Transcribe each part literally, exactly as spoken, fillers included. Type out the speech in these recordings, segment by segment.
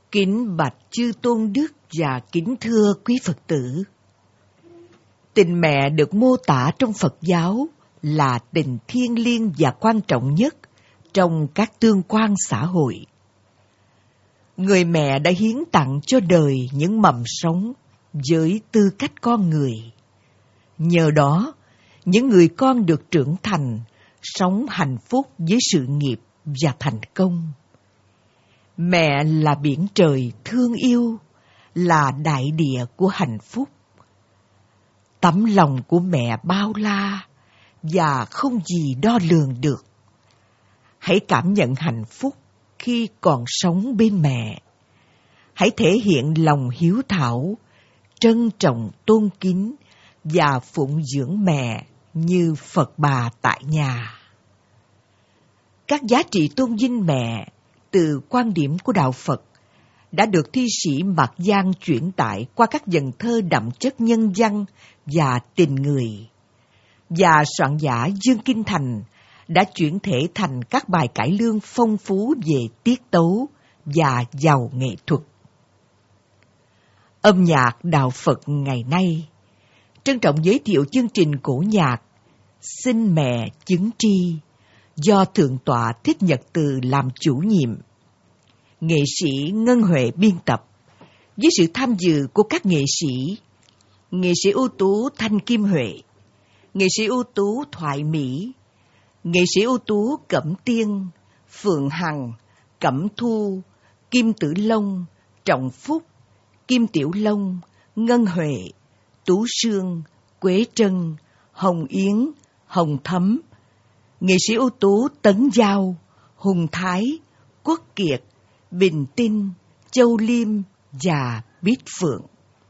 Kính bạch chư tôn đức và kính thưa quý Phật tử. Tình mẹ được mô tả trong Phật giáo là tình thiêng liêng và quan trọng nhất trong các tương quan xã hội. Người mẹ đã hiến tặng cho đời những mầm sống với tư cách con người. Nhờ đó, những người con được trưởng thành, sống hạnh phúc với sự nghiệp và thành công. Mẹ là biển trời thương yêu, là đại địa của hạnh phúc. Tấm lòng của mẹ bao la và không gì đo lường được. Hãy cảm nhận hạnh phúc khi còn sống bên mẹ. Hãy thể hiện lòng hiếu thảo, trân trọng tôn kính và phụng dưỡng mẹ như Phật bà tại nhà. Các giá trị tôn vinh mẹ từ quan điểm của Đạo Phật đã được thi sĩ Mạc Giang chuyển tải qua các vần thơ đậm chất nhân văn và tình người. Và soạn giả Dương Kinh Thành đã chuyển thể thành các bài cải lương phong phú về tiết tấu và giàu nghệ thuật. Âm nhạc Đạo Phật ngày nay trân trọng giới thiệu chương trình cổ nhạc Xin Mẹ Chứng Tri do Thượng tọa Thích Nhật Từ làm chủ nhiệm. Nghệ sĩ Ngân Huệ biên tập với sự tham dự của các nghệ sĩ: nghệ sĩ ưu tú Thanh Kim Huệ, nghệ sĩ ưu tú Thoại Mỹ, nghệ sĩ ưu tú Cẩm Tiên, Phượng Hằng, Cẩm Thu, Kim Tử Long, Trọng Phúc, Kim Tiểu Long, Ngân Huệ, Tú Sương, Quế Trân, Hồng Yến, Hồng Thấm, nghệ sĩ ưu tú Tấn Giao, Hùng Thái, Quốc Kiệt, Bình Tinh, Châu Liêm và Bích Phượng.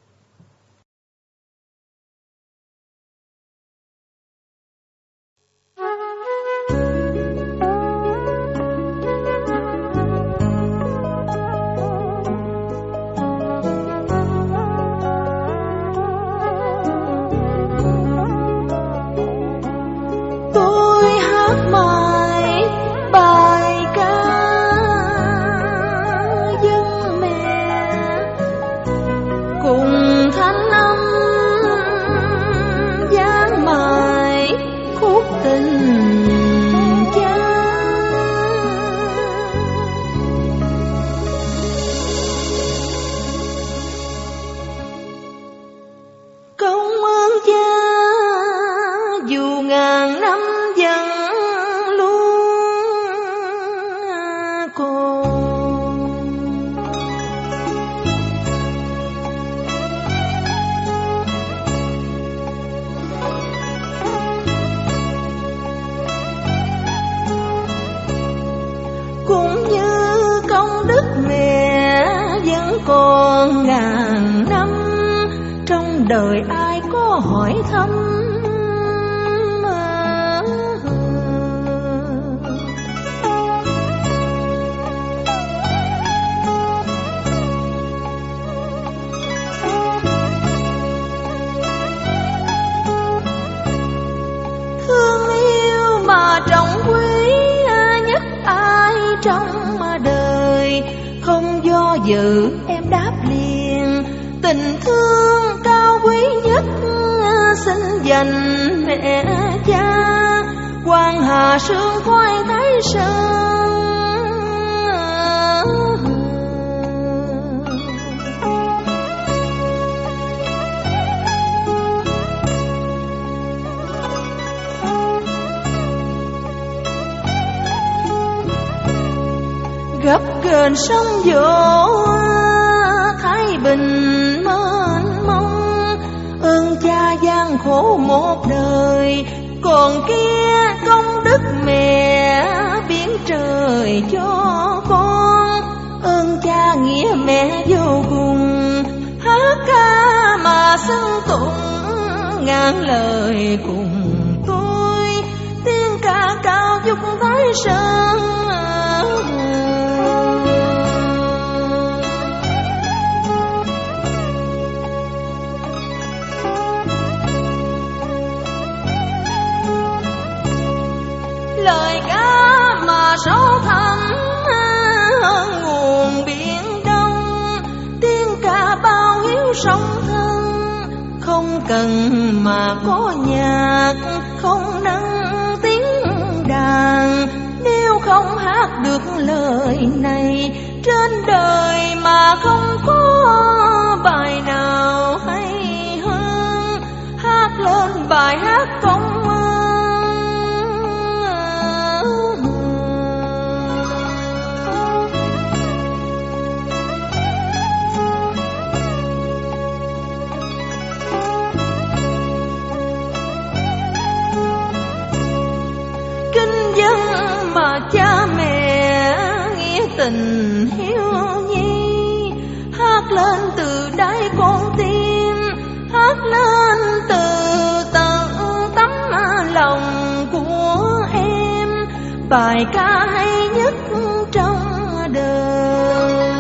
Còn ngàn năm trong đời ai có hỏi thăm, thương yêu mà trọng quý nhất ai trong đời. Không do dự em đáp liền, tình thương cao quý nhất xin dành mẹ cha. Quan Hà Sương khoai Thái Sơn, gấp ghềnh sông Vỗ Thái Bình mênh mông. Ơn cha gian khổ một đời, còn kia công đức mẹ biến trời cho con. Ơn cha nghĩa mẹ vô cùng, hát ca mà xưng tụng ngàn lời cùng tôi. Tiếng ca cao vút Thái Sơn, lời ca mà sâu thẳm nguồn biển đông. cần mà có nhạc, không nâng tiếng đàn. Nếu không hát được lời này, trên đời mà không có bài nào hay hơn. Hát lên bài hát công ơn. Kinh dân mà cha mẹ nghĩa tình hiếu nhi, hát lên từ đáy con tim, hát lên từ tận tấm lòng của em. Bài ca hay nhất trong đời.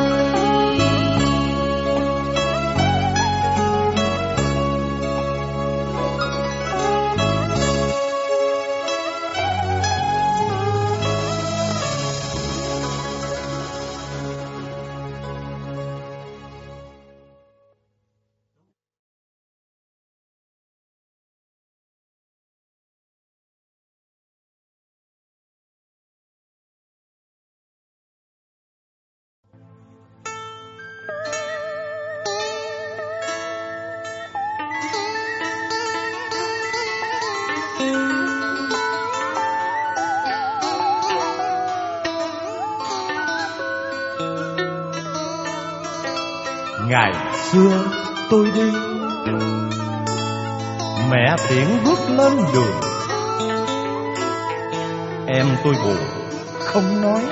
Ngày xưa tôi đi, mẹ tiễn bước lên đường. Em tôi buồn không nói,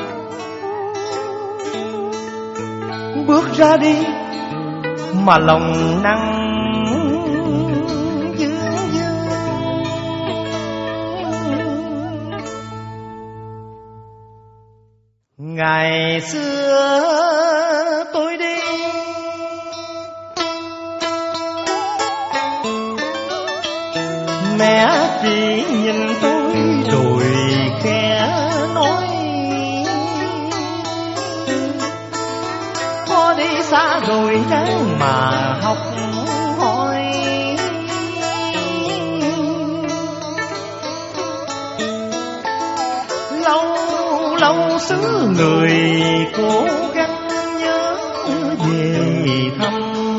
bước ra đi mà lòng nặng dư dư. Ngày xưa tôi đi, mẹ chỉ nhìn tôi rồi khẽ nói, có đi xa rồi ráng mà học hỏi. Lâu lâu xứ người cố gắng nhớ về thăm.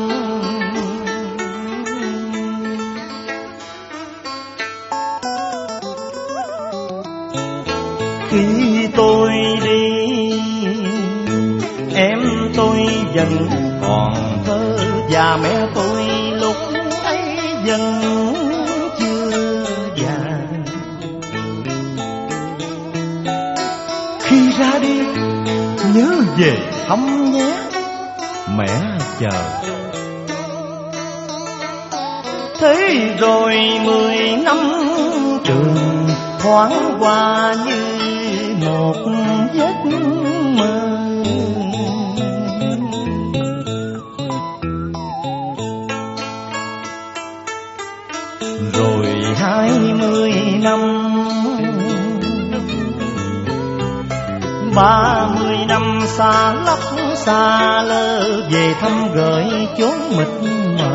Khi tôi đi, em tôi vẫn còn thơ, và mẹ tôi lúc ấy vẫn chưa già. Khi ra đi nhớ về thăm nhé, mẹ chờ. Thế rồi mười năm trường thoáng qua như một giấc mơ. Rồi hai mươi năm, ba mươi năm xa lấp xa lơ, về thăm gửi chốn mịt mờ.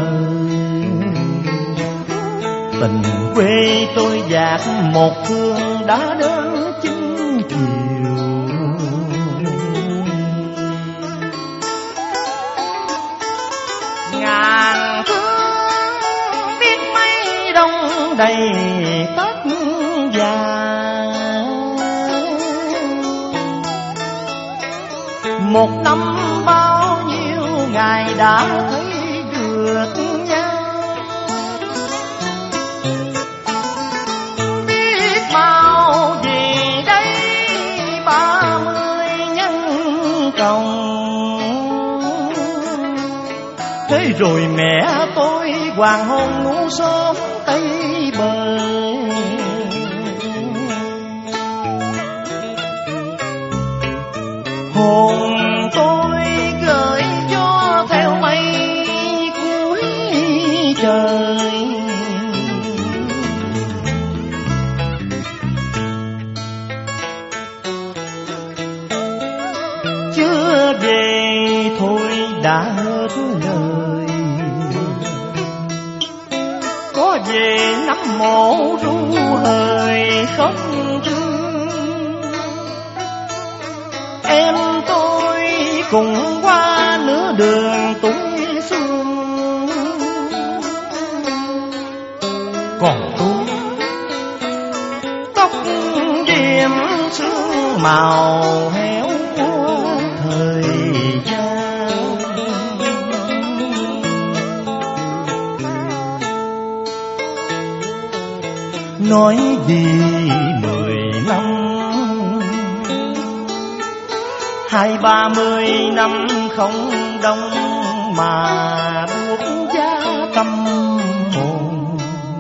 Tình quê tôi dạt một phương đã đến chín chiều. Ngàn thương biết mấy đông đầy tất vàng. Một năm bao nhiêu ngày đã thấy được nhau. Thế rồi mẹ tôi hoàng hôn ngủ sớm tây bờ. Hồn tôi gửi gió theo mây cuối trời. Chưa về thôi đã hết lời. về nắm mộ ru hời không thương. Em tôi cùng qua nửa đường tuổi xuân, còn tôi tóc điểm sương màu héo thời gian. Nói đi mười năm, hai ba mươi năm không đông mà buốt giá tâm hồn.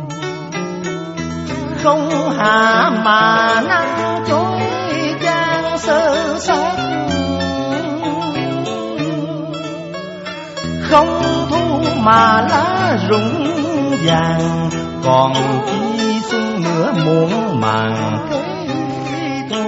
Không hạ mà nắng chói chang sơ sát, không thu mà lá rụng vàng, còn chi xuân nữa muộn màng thế thôi.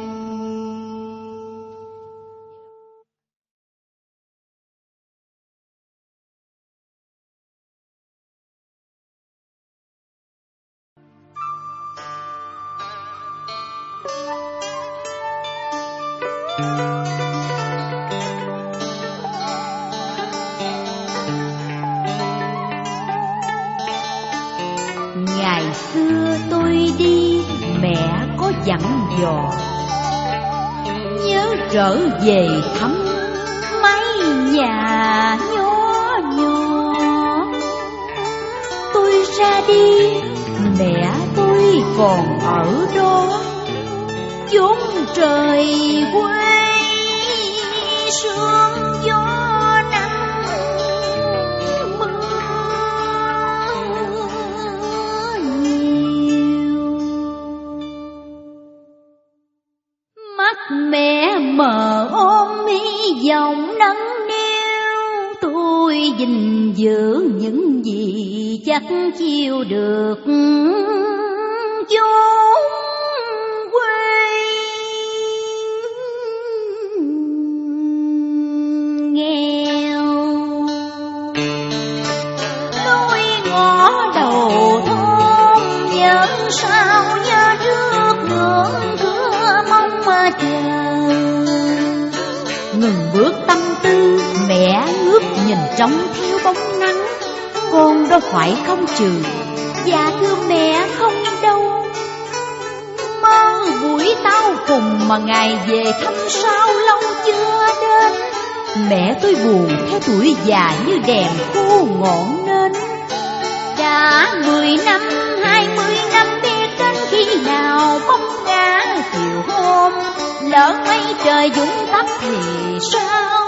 Ngày xưa tôi đi mẹ có dặn dò, nhớ trở về thăm mấy nhà nhỏ nhỏ. Tôi ra đi mẹ tôi còn ở đó, chốn trời quê sương gió nắng mưa nhiều. Mắt mẹ mờ ôm hy vọng nắng nêu, tôi gìn giữ những gì chắc chiêu được chốn quê nghèo. Lối ngõ đầu thôn nhớ sao nhớ trước ngưỡng cửa mong mà chờ. Ngừng bước tâm tư mẹ ngước nhìn trống theo bóng nắng, con đâu phải không trừ, dạ thưa mẹ không đâu. Mơ buổi tao cùng mà ngày về thăm sao lâu chưa đến. Mẹ tôi buồn theo tuổi già như đèn khô ngọn nên. Đã mười năm, hai mươi năm biết đến khi nào bóng ngã chiều hôm. Lỡ mấy trời dũng tắt thì sao?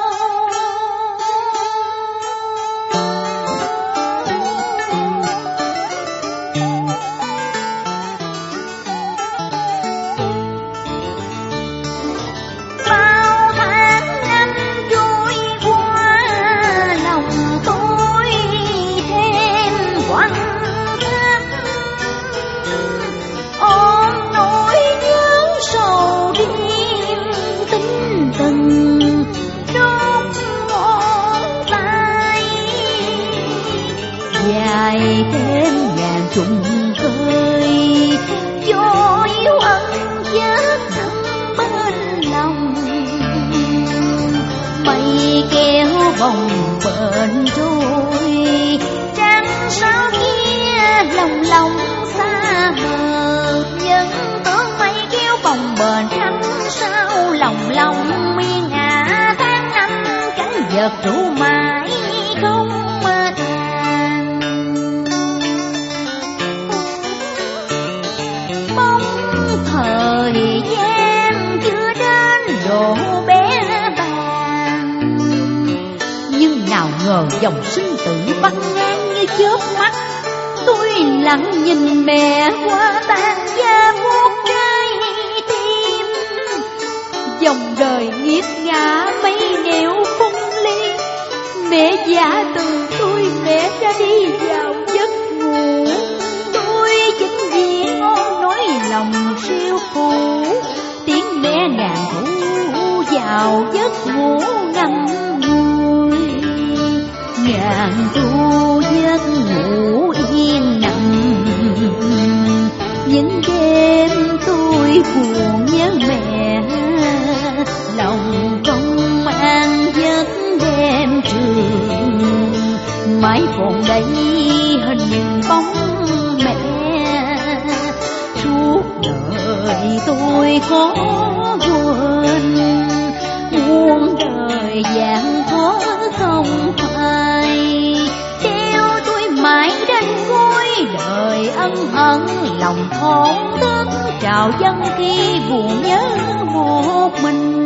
Dài thêm ngàn trùng khơi, cho yêu ân chết thầm bên lòng. Mây kéo vòng bên trôi, trăng sao kia lòng lòng xa mờ. Những tướng mây kéo vòng bền trăng sao lòng lòng miên hạ tháng năm cánh vật ru mãi không mà tàn. Bóng thời gian chưa đến độ bé bàng, nhưng nào ngờ dòng sinh tử băng ngang như chớp mắt. Tôi lặng nhìn mẹ qua tan da buốt trái tim, dòng đời nghiệt ngã mấy nẻo phân ly. Mẹ giả từ tôi, mẹ ra đi vào giấc ngủ. Tôi chính vì ngon nói lòng siêu phù, tiếng mẹ nàng ngủ vào giấc ngủ ngầm ngùi. Ngàn thu giấc ngủ yên nặng những đêm tôi buồn nhớ mẹ, lòng công an giấc đêm trường, mãi còn đây hình bóng mẹ. Suốt đời tôi khó quên, muôn đời gian khó không phai, theo tôi mãi đến cuối đời ân hận, lòng thổn thức trào dâng khi buồn nhớ một mình.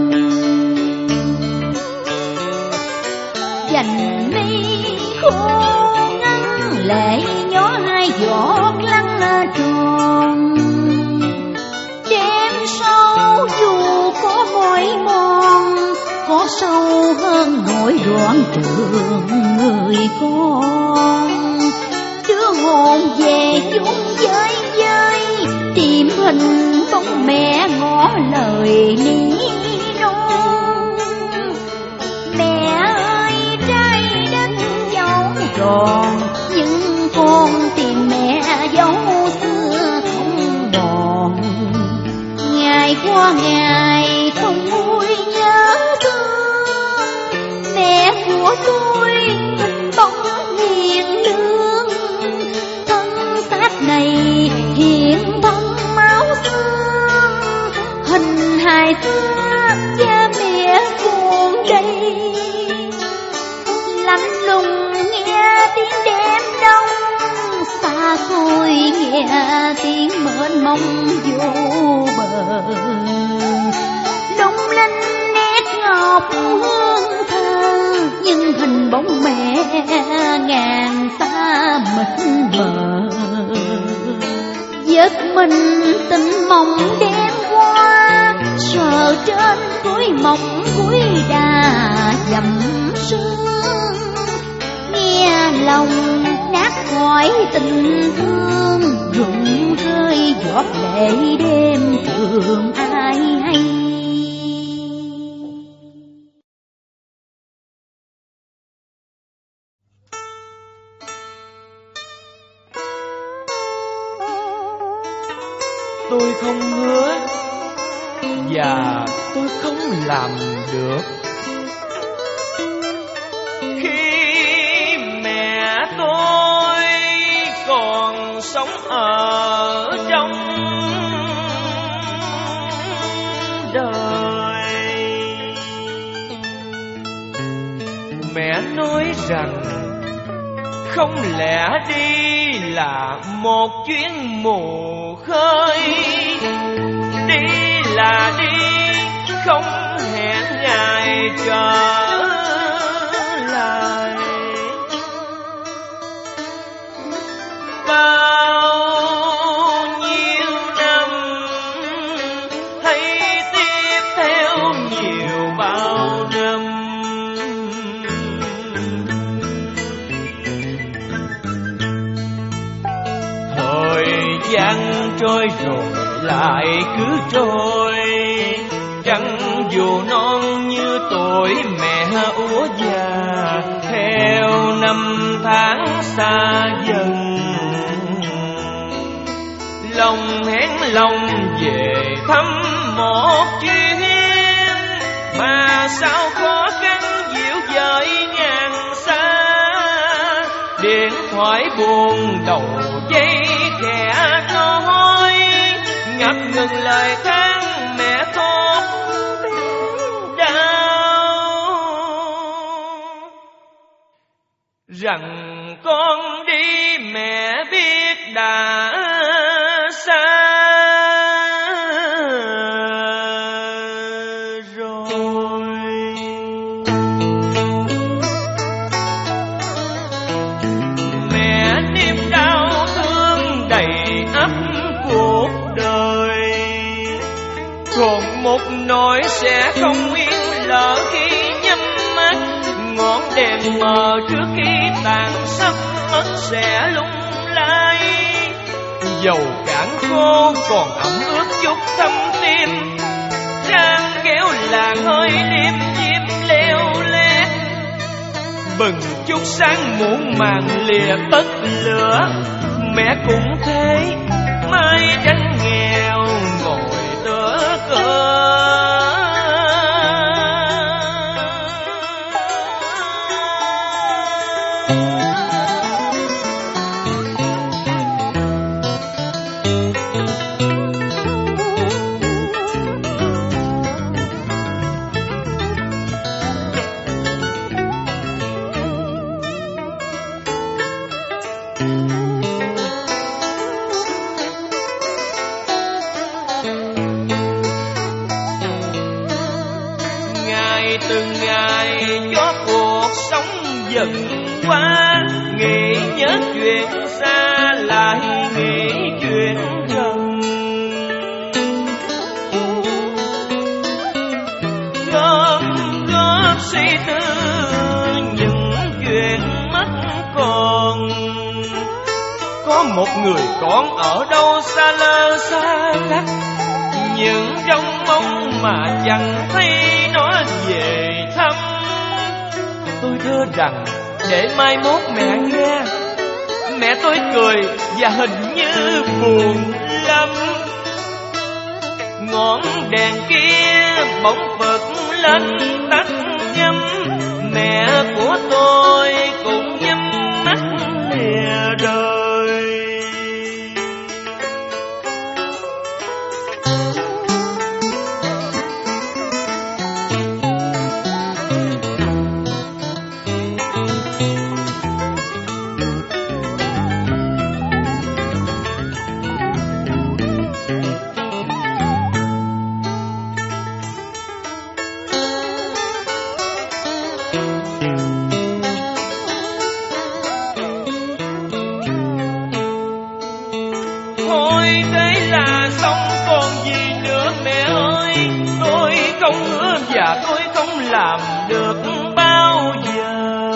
Dành mi khô ngắn lệ nhỏ hai giọt lăn tròn, đêm sâu dù có mỏi mòn, có sâu hơn nỗi đoạn trường người con. Đưa hồn về chung với với, tìm hình bóng mẹ ngỏ lời ní non. Mẹ ơi trái đất dấu tròn, nhưng con tìm mẹ dấu xưa không còn. Ngày qua ngày không nguôi nhớ thương, mẹ của tôi hình bóng hiền lương. Thân xác này hiện bóng máu xương, hình hài xưa cha mẹ buồn đây. Lạnh lùng nghe tiếng đêm đông, xa xôi nghe tiếng mênh mông vô bờ. Lung linh nét ngọc hương thơ, nhưng hình bóng mẹ ngàn xa mịt mờ. Giấc mình tình mộng đêm qua, sờ trên cuối mộng cuối đà dầm sương. Nghe lòng nát khỏi tình thương, rụng rơi giọt lệ đêm trường ai hay. Tôi không hứa và tôi không làm được. Khi mẹ tôi còn sống ở trong đời, Mẹ nói rằng không lẽ đi là một chuyến mù khơi, đi là đi không hẹn ngày trở lại. Bao nhiêu năm hãy tiếp theo nhiều bao năm, thời gian trôi rồi lại cứ trôi, chẳng dù non như tuổi mẹ úa già, theo năm tháng xa dần. Lòng hén lòng về thăm một chuyến, mà sao khó khăn dịu dợi ngàn xa. Điện thoại buồn đầu dây khẽ nói, ngập ngừng lời than mẹ khóc đau, rằng con đi mẹ biết đã xa rồi. Mẹ niềm đau thương đầy ắp cuộc đời, còn một nỗi sẽ không yên lỡ khi nhắm mắt. Ngọn đèn mờ trước khi tàn sắp mất sẽ lung lay, dầu cạn khô còn ẩm ướt chút thâm tim. Rang kéo làng hơi liêm diêm leo lét, bừng chút sáng muộn màng lìa tất lửa. Mẹ cũng thế, mai tranh nghèo ngồi tựa cửa. Từng ngày cho cuộc sống dần qua, nghĩ nhớ chuyện xa lại nghĩ chuyện gần, gom góp suy tư những chuyện mất còn. Có một người con ở đâu xa lơ xa lắc, những trong mong mà chẳng thấy nó về thăm. Tôi thưa rằng để mai mốt mẹ nghe, mẹ tôi cười và hình như buồn lắm. Ngọn đèn kia bỗng bật lên tắt nhắm, mẹ của tôi cũng nhắm mắt lìa đời. Thôi thế là xong còn gì nữa mẹ ơi, tôi không hứa và tôi không làm được bao giờ.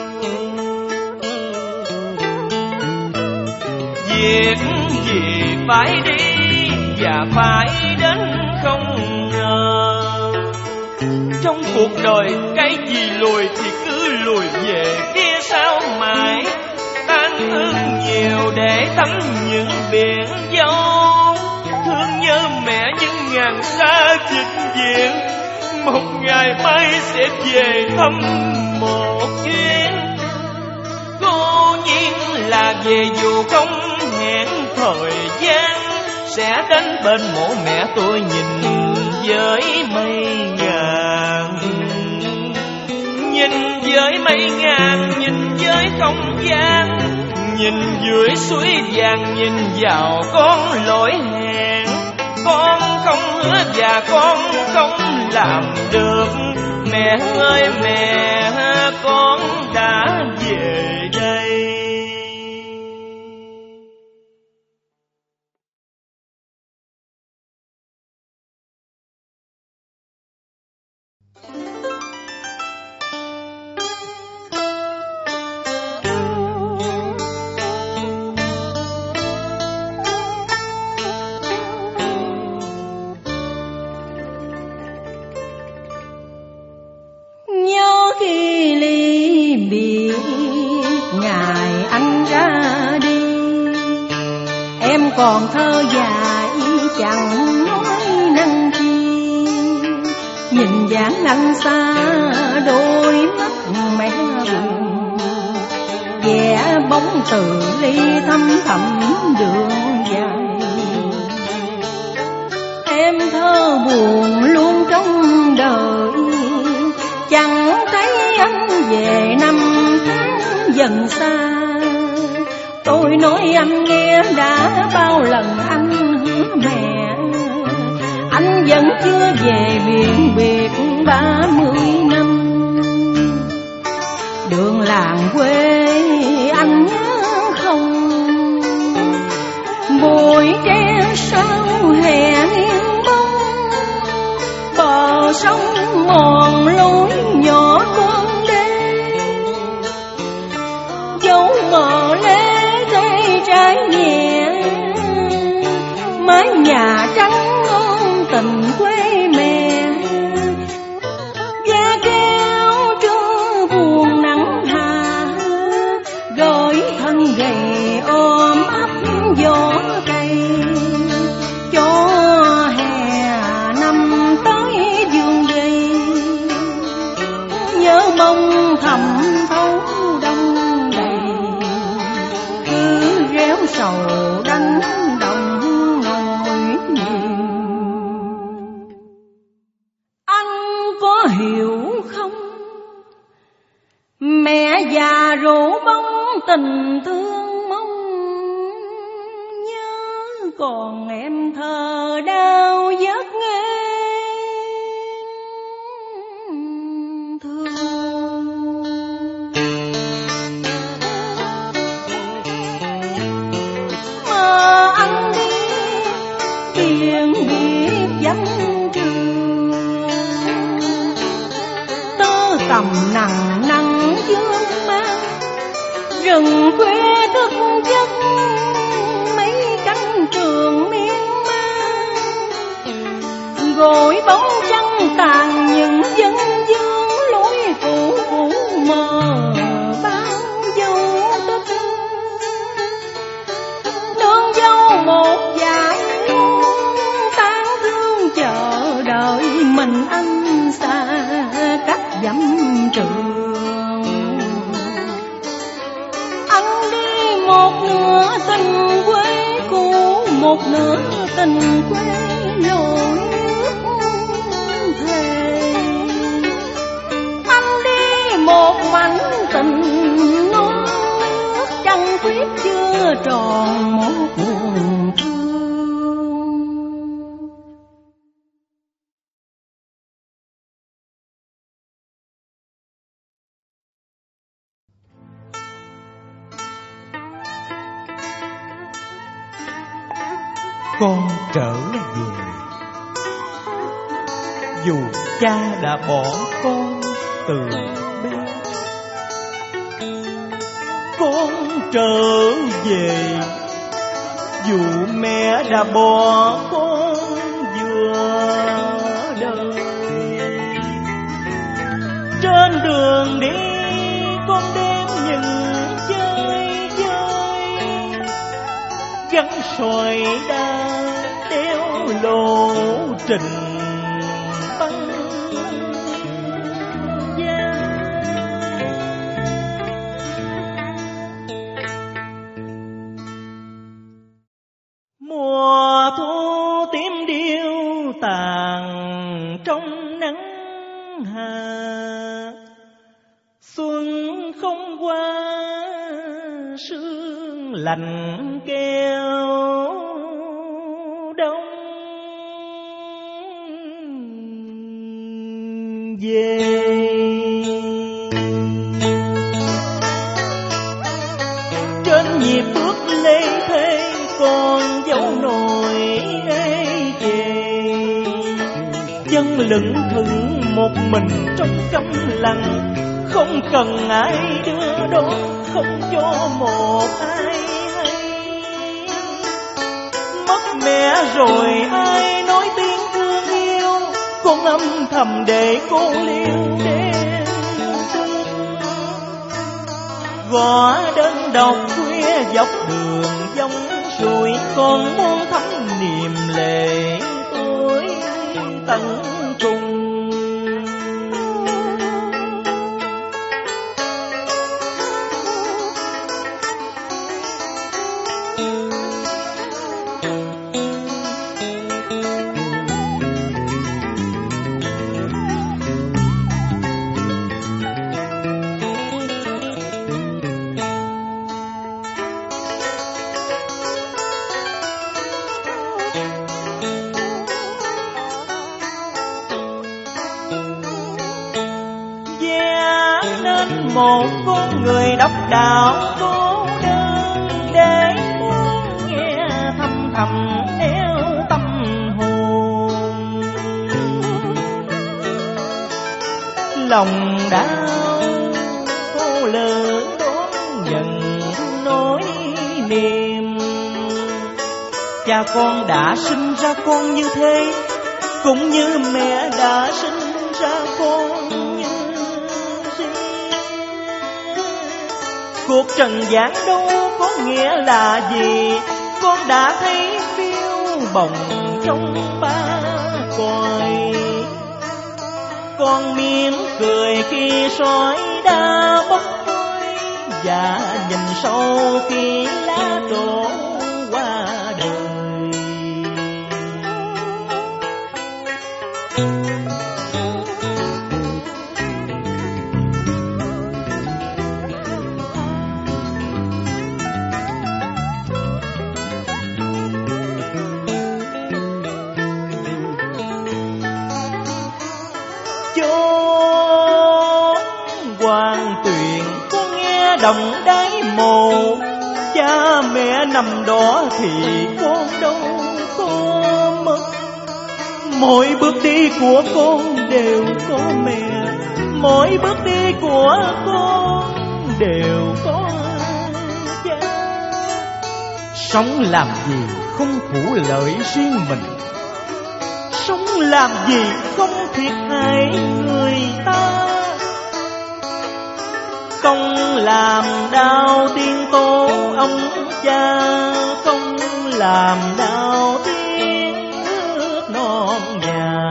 Việc gì phải đi và phải đến không ngờ. Trong cuộc đời cái gì lùi thì cứ lùi về phía sau mãi. Tan thương nhiều để thắm những biển dâu, thương nhớ mẹ nhưng ngàn xa vĩnh viễn. Một ngày mai sẽ về thăm một chuyến, cố nhiên là về dù không hẹn thời gian. Sẽ đến bên mộ mẹ tôi nhìn với mây ngàn, nhìn với mây ngàn, nhìn với không gian, nhìn dưới suối vàng, nhìn vào con lỗi hẹn. Con không hứa và con không làm được. Mẹ ơi mẹ, con đã về đây. Khi ly biệt ngày anh ra đi, em còn thơ dại chẳng nói năng chi. Nhìn dáng anh xa đôi mắt mẹ buồn, vẽ bóng từ ly thăm thẳm đường dài. Em thơ buồn luôn trong đời, chẳng thấy anh về năm tháng dần xa. Tôi nói anh nghe đã bao lần anh hứa mẹ, anh vẫn chưa về biển biệt ba mươi năm. Đường làng quê anh nhớ không, bụi tre sau hè nghiêng bóng, bờ sông mòn lối nhỏ con đê, dấu mờ lê cây trái nhẹ, mái nhà trắng ôm tình quê mẹ. Da keo trưa buồn nắng hà, gửi thân gầy ôm ấp gió cây. bông thầm thấu đông đầy, cứ réo sầu đánh đồng nỗi niềm. Anh có hiểu không, mẹ già rủ bóng tình thương mong nhớ, còn em thơ đau giấc nghe thương. Mà anh đi biển biệt vắng trường, tơ tầm nặng nặng dương mang, rừng quê thức giấc mấy cánh trường miên man, gọi bóng trăng tàn những dân dương lối cũ cũ mờ bao dấu tích. Nương dâu một dải luôn tán thương chờ đợi mình anh xa cách dặm trường. Anh đi một nửa tình quê cũ, một nửa tình quê lối ước thề. Anh đi một mảnh tình non nước, trăng khuyết chưa tròn một buồn thương. Con trở về, dù cha đã bỏ con từ bé. Con trở về, dù mẹ đã bỏ con vừa đời. Trên đường đi con đem những chơi chơi, gắn xoài đa đeo lộ trình băng giá. Mùa thu tím điêu tàn trong nắng hà, xuân không qua sương lạnh keo đông về. Trên nhịp bước lê thê còn dấu nồi ê chề, chân lững thững một mình trong câm lặng, không cần ai đưa đón, không cho một ai hay. Mất mẹ rồi ai nói tiếng thương yêu, con âm thầm để cô liêu đêm xuân. Gõ đơn độc khuya dọc đường dòng suối, con muốn thắm niềm lệ tôi tận cùng. Một con người độc đạo cô đơn, để muốn nghe thầm thầm neo tâm hồn. Lòng đau cô lớn đón nhận nỗi niềm. Cha con đã sinh ra con như thế, cũng như mẹ đã sinh ra con như cuộc trần gian đâu có nghĩa là gì, con đã thấy phiêu bồng trong ba cõi. con mỉm cười khi sỏi đã bốc hơi, và nhìn sâu khi lá đổ qua đời. Đồng đáy mồ, cha mẹ nằm đó thì con đâu có mất. Mỗi bước đi của con đều có mẹ, mỗi bước đi của con đều có cha. Sống làm gì không phụ lợi riêng mình, sống làm gì không thiệt hại người ta. Không làm đau tiếng tố ông cha, không làm đau tiếng nước non nhà.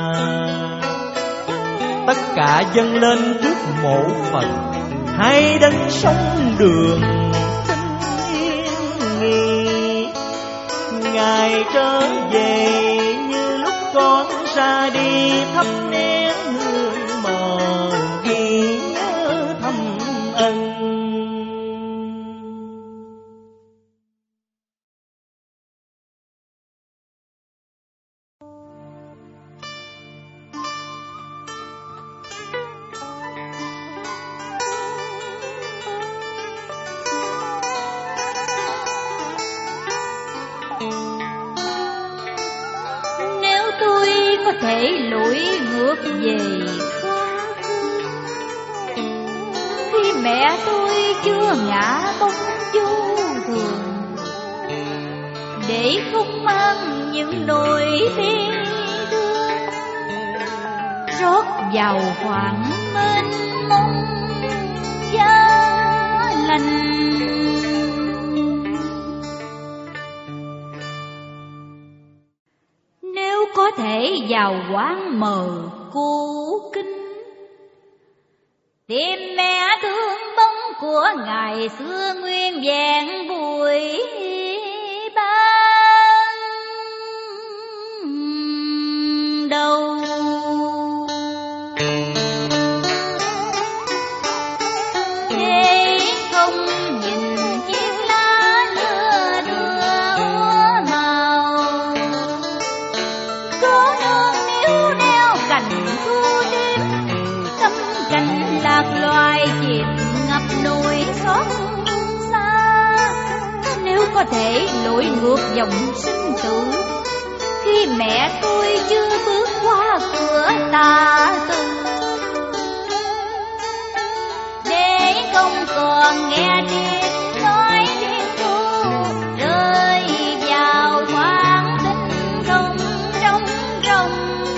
Tất cả dâng lên trước mộ Phật, hãy đến sống đường xin yên nghỉ. Ngài trở về như lúc con ra đi, thắp nén hương mờ ghi nhớ thăm ân. Nếu tôi có thể lủi ngược về quá khứ, khi mẹ tôi chưa ngã bóng vô thường, để không mang những nỗi bi thương rót vào khoảng mênh mông giá lạnh. Nếu có thể vào quán mờ cô kinh, tìm mẹ thương bóng của ngày xưa nguyên vẹn bụi ban đầu. Thế không nhìn chiếc lá lưa đưa úa màu, có nương níu neo cành thu đêm, cắm cành lạc loài chìm ngập nỗi xót xa. Nếu có thể lội ngược dòng sinh tử, khi mẹ tôi chưa bước qua cửa tà tư, để không còn nghe tiếng nói thiên thu rơi vào khoảng tinh không trống rỗng.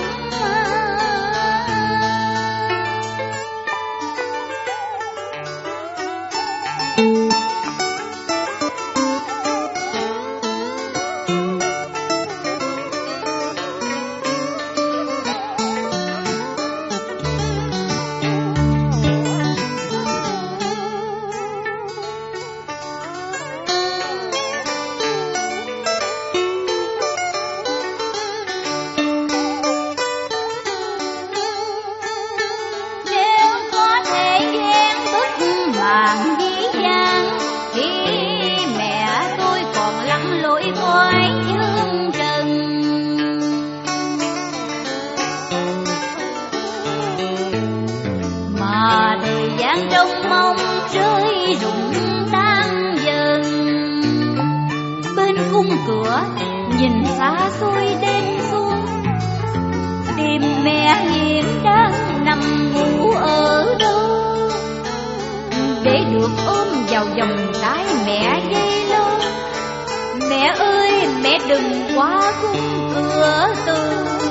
Màn dĩ dáng khi mẹ tôi còn lặn lội ngoài dương trần, mà thời gian trông mong rơi rụng tan dần. Bên khung cửa nhìn xa xôi đêm xuống, tìm mẹ hiện đang nằm ngủ ở đâu, để được ôm vào vòng tay mẹ dây lâu. Mẹ ơi mẹ đừng qua khung cửa từ,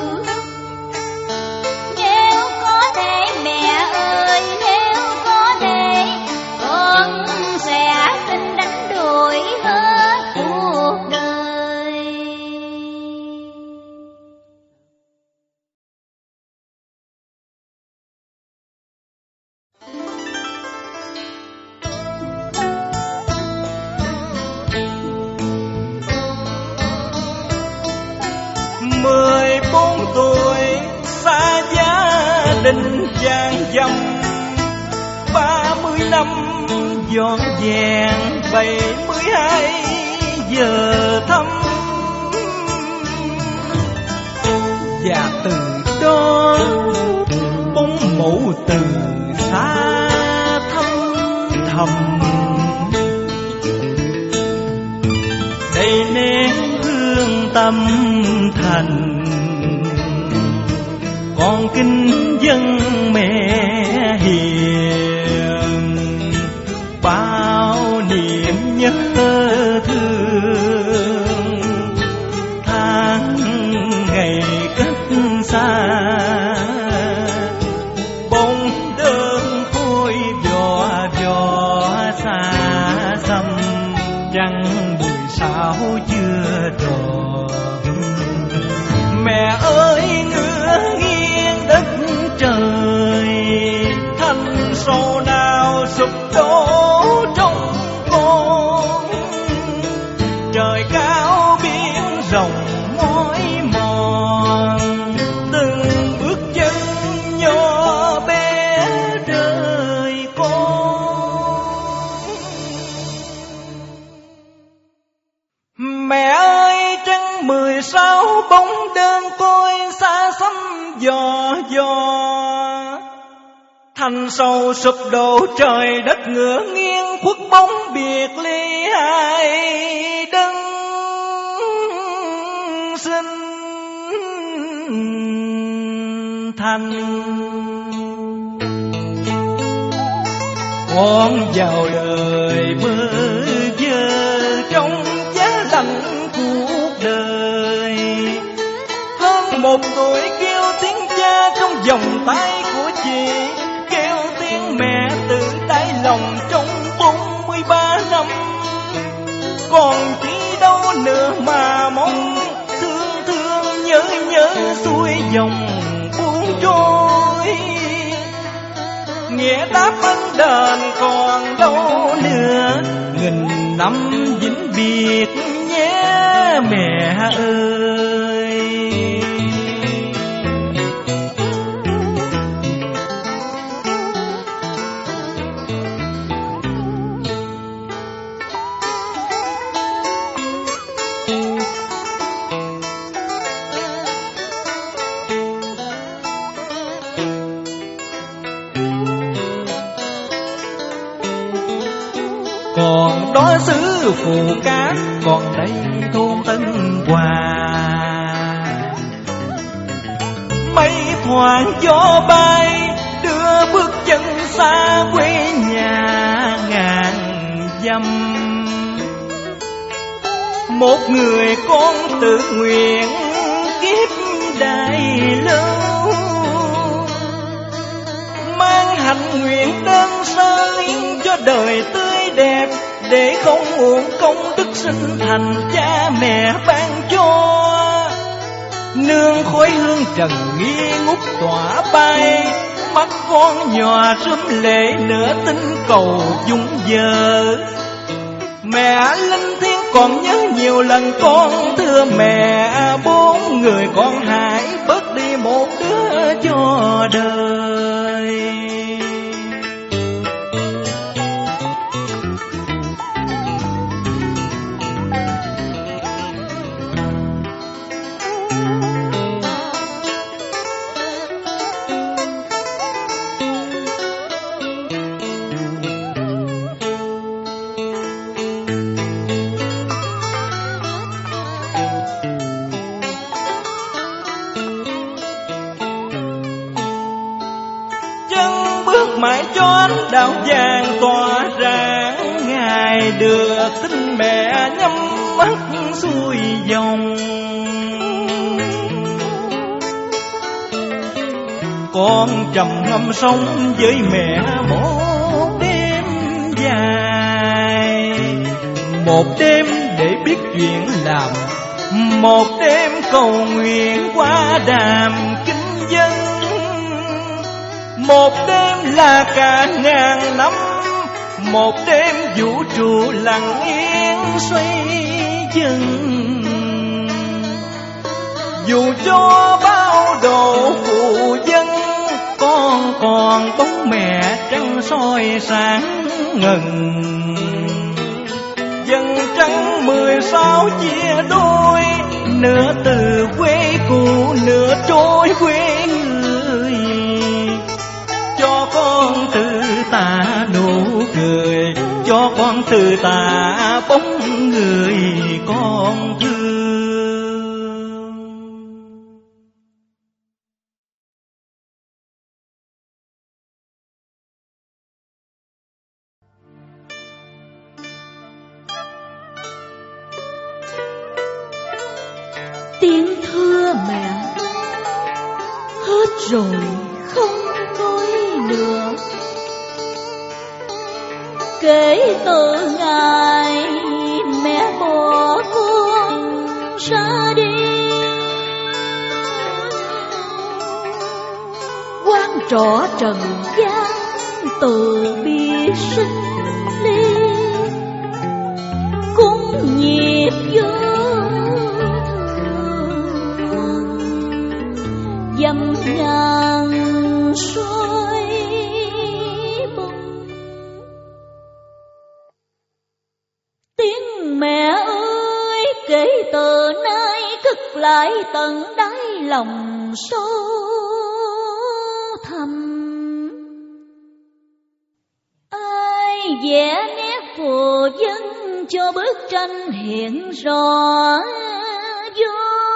bốn tuổi xa gia đình vàng dầm, ba mươi năm dọn dẹn bảy mươi hai giờ thăm. Và từ đó bóng mẫu từ xa thăm thầm, đầy nén hương tâm thành. Con kính dân mẹ hiền, bao niềm nhớ thương. Tháng ngày cách xa, bóng đơn phôi vò vò xa xăm. Trăng mười sáu chưa tròn, mẹ ơi ngửa nghiêng đất trời. Thành sầu nào sụp đổ trong con, trời cao biển rộng mỏi mòn. Từng bước chân nhỏ bé đời con. Mẹ ơi trăng mười sáu bóng đơn côi xa xăm dò dò. Thành sầu sụp đổ trời đất ngửa nghiêng, khuất bóng biệt ly hai đấng sinh thành. Con vào đời bơ vơ trong giá lạnh cuộc đời. Hơn một tuổi kêu tiếng cha trong vòng tay của chị, kêu tiếng mẹ từ đáy lòng trong bốn mươi ba năm. Còn chi đâu nữa mà mong, thương thương nhớ nhớ xuôi dòng buông trôi. Nghĩa đáp ơn đền còn đâu nữa, nghìn năm vĩnh biệt nhé mẹ ơi. Còn đó xứ Phù Cát, còn đây thôn Tân Hòa. Mây thoảng gió bay, đưa bước chân xa quê nhà ngàn dặm. Một người con tự nguyện kiếp đại lâu, mang hạnh nguyện đơn sơ hiến cho đời tươi đẹp, để không uổng công đức sinh thành cha mẹ ban cho. Nương khói hương trần nghi ngút tỏa bay, mắt con nhòa rướm lệ nửa tinh cầu dung dơ. Mẹ linh thiêng còn nhớ nhiều lần con thưa mẹ, bốn người con hãy bớt đi một đứa cho đời. Mãi cho ánh đạo vàng tỏa rạng, ngày được tin mẹ nhắm mắt xuôi dòng. Con trầm ngâm sống với mẹ một đêm dài, một đêm để biết chuyện làm, một đêm cầu nguyện qua đàm kinh dân. Một đêm là cả ngàn năm, một đêm vũ trụ lặng yên xoay dần. Dù cho bao độ phụ dân, con còn bóng mẹ trăng soi sáng ngần. Dân trắng mười sáu chia đôi, nửa từ quê cũ nửa trôi quê người. Cho con từ ta nụ cười, cho con từ ta bóng người con thương. Tiếng thưa mẹ hết rồi không nói nữa. Kể từ ngày mẹ bỏ con ra đi, quan trỏ trần gian từ bi sinh ly, cũng nhịp vô dầm ngàn xoay bông. Tiếng mẹ ơi kể từ nay cất lại tận đáy lòng sâu thẳm. Ai vẽ nét phù dân cho bức tranh hiện rõ vô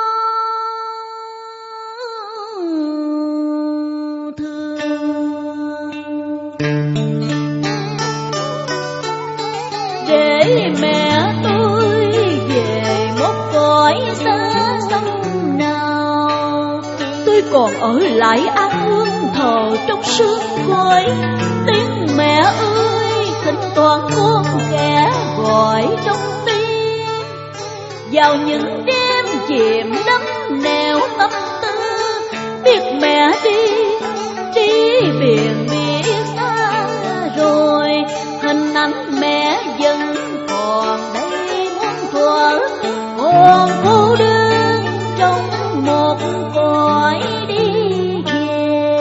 để mẹ tôi về một cõi xa xăm nào. Tôi còn ở lại an hương thờ trong sương khói. Tiếng mẹ ơi thỉnh thoảng con kẻ gọi trong tim, vào những đêm chìm đắm nẻo tâm tư. Biết mẹ đi đi biển biết xa rồi, hình ảnh mẹ vẫn còn đây muôn thuở. Còn cô đơn trong một cõi đi về.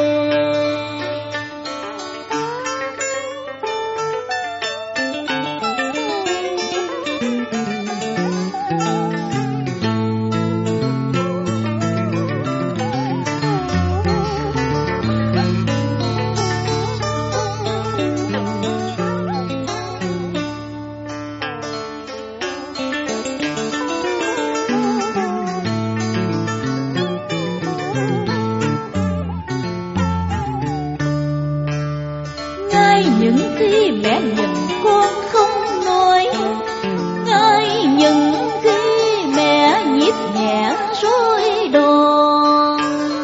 Những khi mẹ nhìn con không nói, ngay những khi mẹ nhịp nhẹ rối đòn,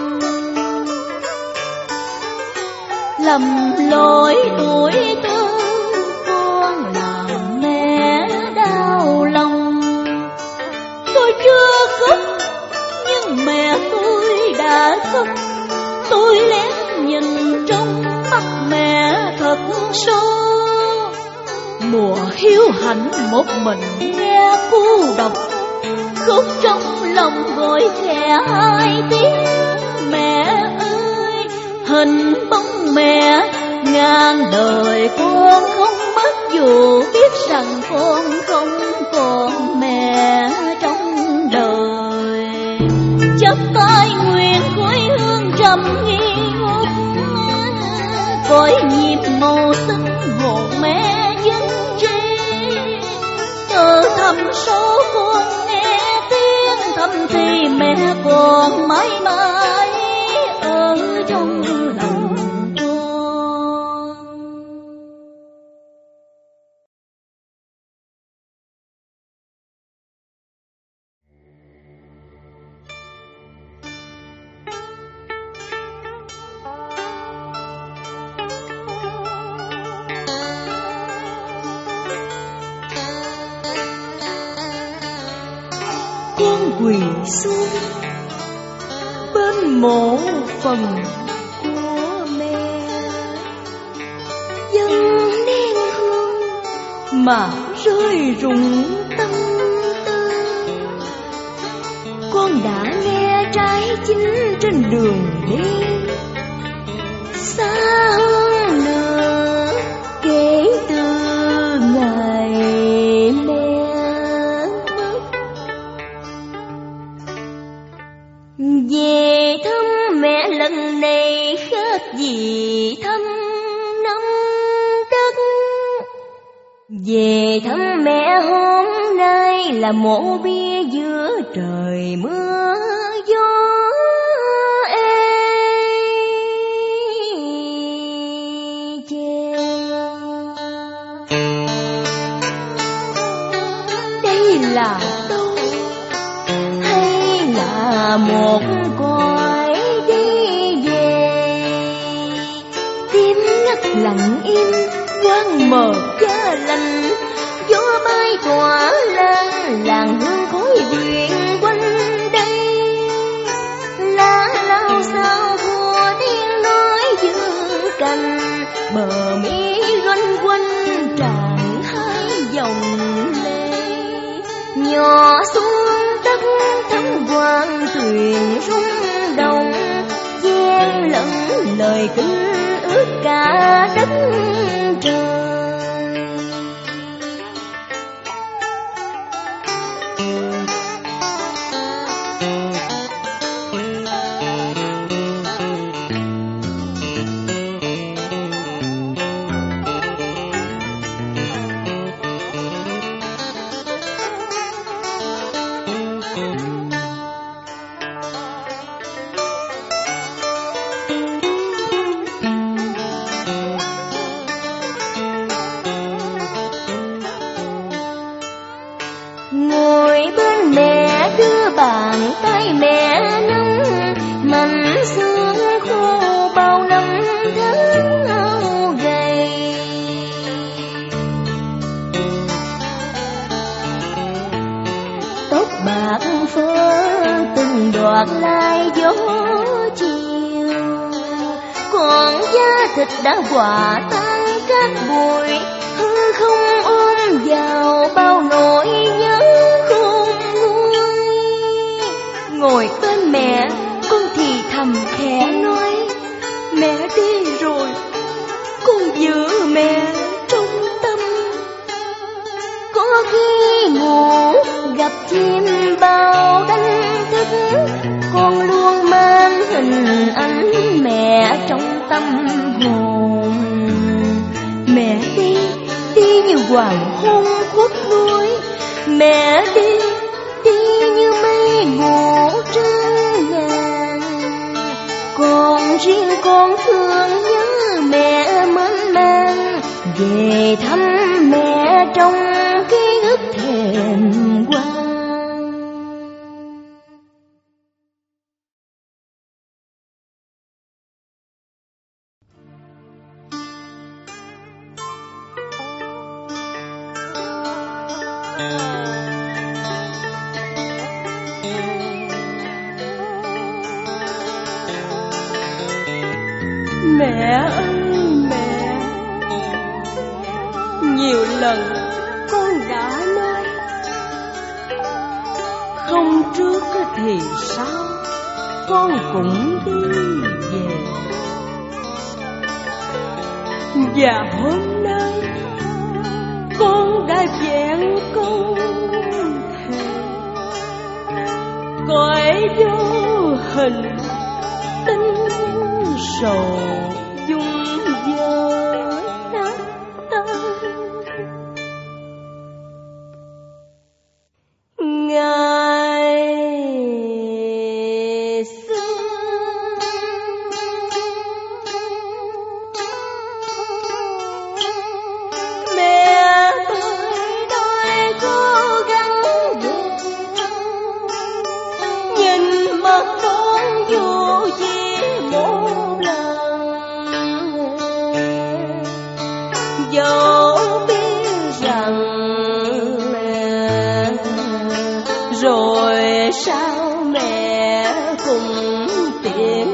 lầm lỗi tuổi thơ con làm mẹ đau lòng. Tôi chưa khóc nhưng mẹ tôi đã khóc. Tôi lén nhìn trong mắt mẹ thật sâu. Mùa hiu hạnh một mình nghe cô độc, khóc trong lòng gọi khẽ hai tiếng mẹ ơi. Hình bóng mẹ ngàn đời con không mất, dù biết rằng con không còn mẹ trong đời. Chắp tay nguyện khói hương trầm nghi ngút, cõi nhịp màu xinh hồn mẹ dân trí. Từ thầm số con nghe tiếng thầm thì mẹ còn mãi mãi ở trong lòng con. Con quỳ xuống bên mộ phần của mẹ, dâng nén hương mà rơi rụng tâm tư. Con đã nghe trái chinh trên đường đi. Xa hơn nữa kể từ ngày mẹ mất. Về thăm mẹ lần này khác gì thăm năm đất. Về thăm mẹ hôm nay là mộ bia giữa trời mưa gió ê chê. Đây là đâu hay là một cõi đi về? Tim ngắt lặng im quang mờ giá lạnh, gió bay tỏa lan làng hương khói viện quanh đây. Lá lao sao thua tiếng nói dương cành, bờ mi loanh quanh tràn hai dòng lệ. Nhỏ xuống đất thấm quang thuyền rung động, gian lẫn lời kinh ước cả đất trời. Ngồi bên mẹ đưa bàn tay mẹ nắm mảnh xương khô bao năm tháng âu gầy. Tóc bạc phơ từng đoạt lai gió chiều, còn da thịt đã hòa tan các bụi. Hư không ôm vào bao nỗi nhớ khôn nguôi. Ngồi bên mẹ con thì thầm khẽ nói, mẹ đi rồi con giữ mẹ trong tâm. Có khi ngủ gặp chim bao đánh thức, con luôn mang hình ảnh mẹ trong tâm hồn. Mẹ đi đi như hoàng hôn khuất núi, mẹ đi đi như mây ngủ trên ngàn. Còn riêng con thương nhớ mẹ mến mang, về thăm mẹ trong ký ức thèm quang. Mẹ ơi mẹ, nhiều lần con đã nói không trước thì sau con cũng đi về. Và hôm nay con đã vẹn câu thề, cõi vô hình tinh sầu dung dơ. Ngày xưa mẹ tôi đôi cố gắng về, nhìn mặt con dù chỉ một lần, dẫu biết rằng rồi sao mẹ cũng tiễn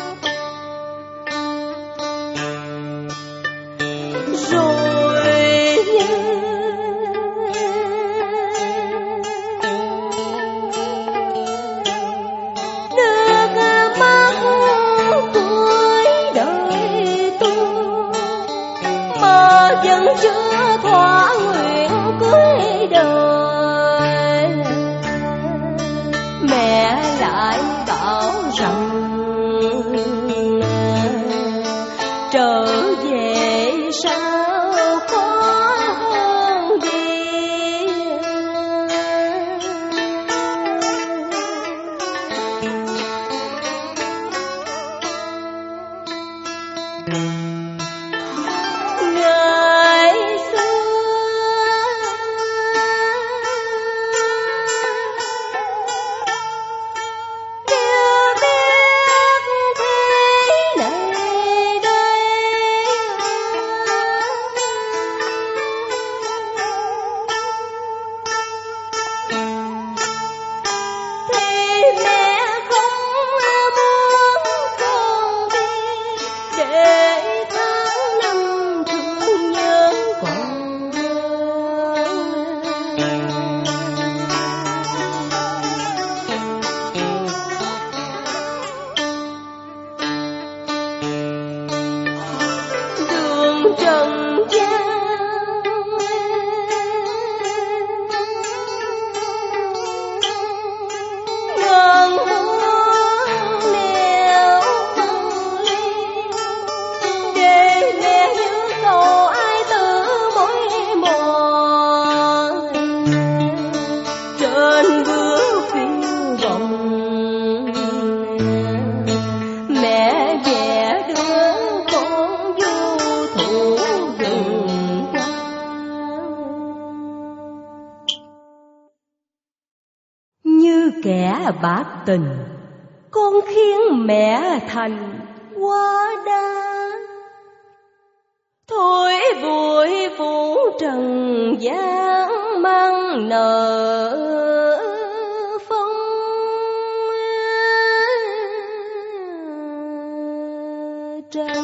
chân. Rồi chưa thỏa nguyện cưới đời. Mẹ lại bảo rằng trở về sao khó hơn đi. Ngày xưa chưa biết thế này đây, thì mẹ không muốn con đi để tháng năm thương nhớ còn nhớ. Đường trần gian ngàn muôn nẻo ly, để mẹ nhớ cầu ai từ mối mòn. Trên bước phiêu vọng mẹ vẽ đứa con du thủ rừng qua. Như kẻ bạc tình, con khiến mẹ thành quá đa. Thôi bụi phủ trần gian mang nợ phong. Trần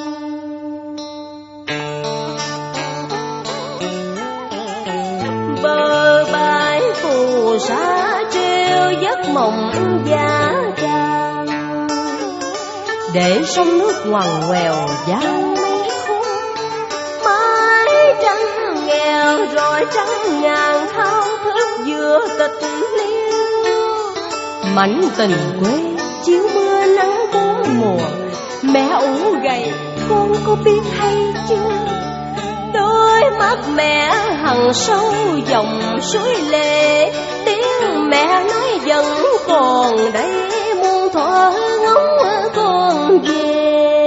bờ bãi phù sa treo giấc mộng giá trang, để sông nước ngoằn ngoèo giăng mấy khúc. Mái trăng nghèo rồi trăng ngàn thao thức giữa tịch liêu. Mảnh tình quê chiếu mưa nắng bốn mùa, mẹ ủ gầy con có biết hay chưa? Đôi mắt mẹ hằn sâu dòng suối lệ, tiếng mẹ nói vẫn còn đây muôn thuở ngóng con về.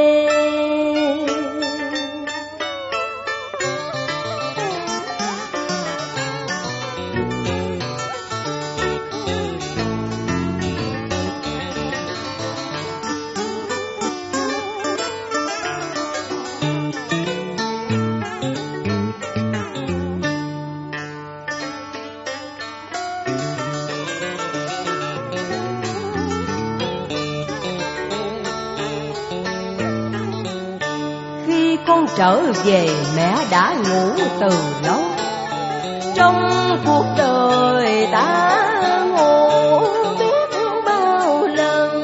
Con trở về mẹ đã ngủ từ lâu. Trong cuộc đời ta ngủ biết bao lần,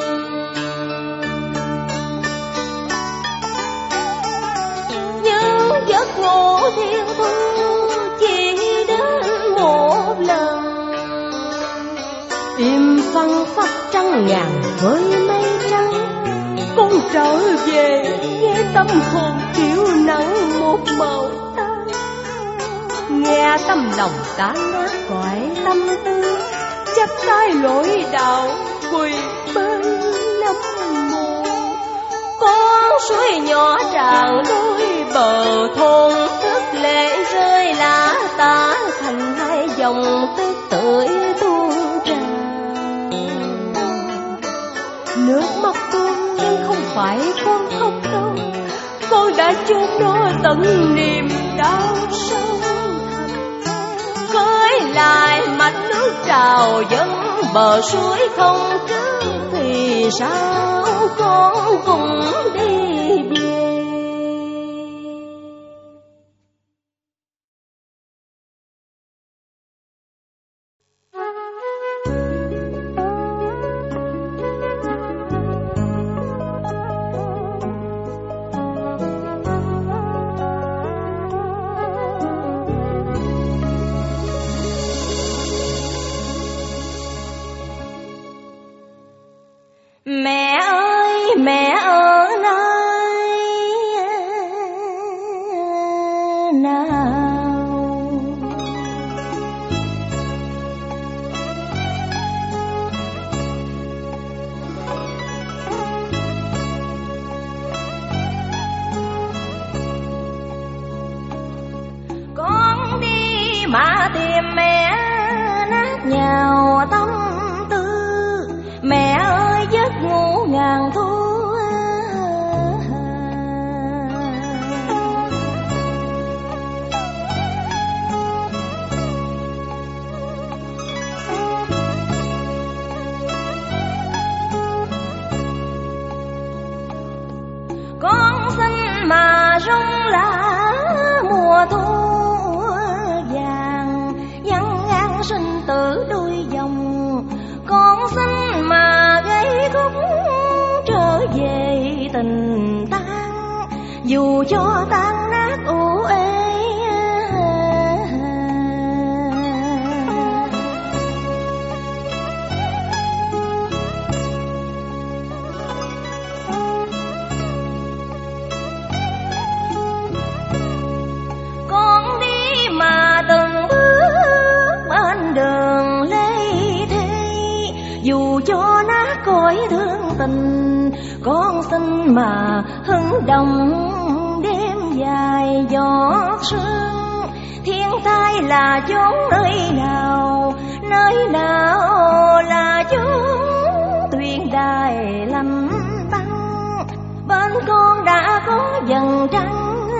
nhưng giấc ngủ thiên thu chỉ đến một lần. Im phăng phắc trăng ngàn với mây trắng, con trở về nghe tâm hồn chiếu nắng một màu tan. Nghe tâm lòng tan nát cõi tâm tư, chắp tay lối đạo quỳ bên năm mùa. Con suối nhỏ tràn đôi bờ thôn, thức lệ rơi lá tả thành hai dòng tức tưởi tuôn tràn. Nước mắt con nhưng không phải con khóc đâu, con đã chôn nó tận niềm đau sâu thẳm. Khơi lại mạch nước trào dâng bờ suối không trước, thì sao con cũng đi về. Mẹ ơi, mẹ ở nơi nào? Con đi mà tìm mẹ nát nhào tâm tư. Mẹ ơi giấc ngủ ngàn thu. Con xin mà rung lá mùa thu vàng, vắng ngang sinh tử đôi dòng. Con xin mà gây khúc trở về tình tan, dù cho tan nát u ê. Con đi mà từng bước bên đường lê thế, dù cho nát cõi thương tình. Con xin mà hứng đồng đêm dài giọt sương. Thiên tai là chốn nơi nào, nơi nào là chốn thuyền đài lạnh băng. Bên con đã có dần trăng.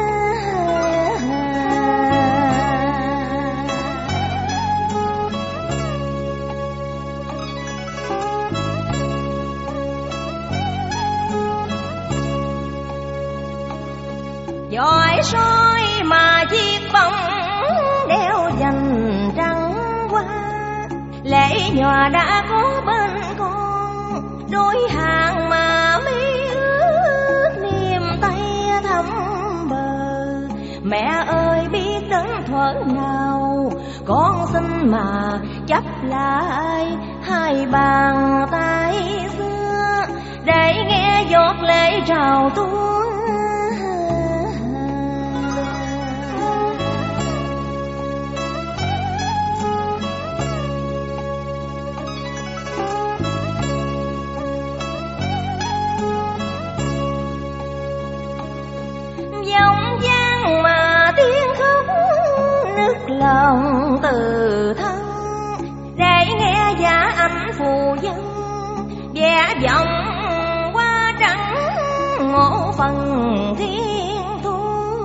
Giỏi soi mà chiếc bóng đeo dành trăng qua. Lệ nhòa đã có bên con, đôi hàng mà mi ướt niềm tay thắm bờ. Mẹ ơi biết đến thuở nào, con xin mà chấp lại hai bàn tay xưa, để nghe giọt lệ trào tuôn. Dòng giang mà tiếng khóc nức lòng từ thân, để nghe giả ảnh phù dân vẽ vọng qua trắng ngộ phần thiên thu.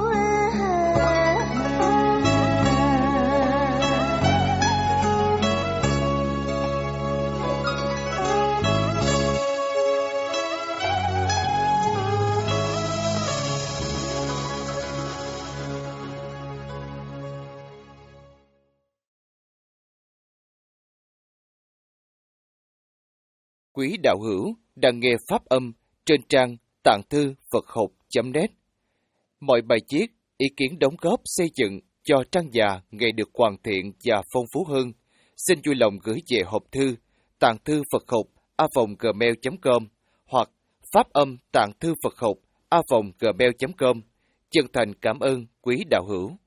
Quý đạo hữu đang nghe pháp âm trên trang tạng thư Phật học chấm net. Mọi bài viết, ý kiến đóng góp xây dựng cho trang già ngày được hoàn thiện và phong phú hơn, xin vui lòng gửi về hộp thư tạng thư Phật học a vòng gmail chấm com hoặc pháp âm tạng thư Phật học a vòng gmail chấm com. Chân thành cảm ơn quý đạo hữu.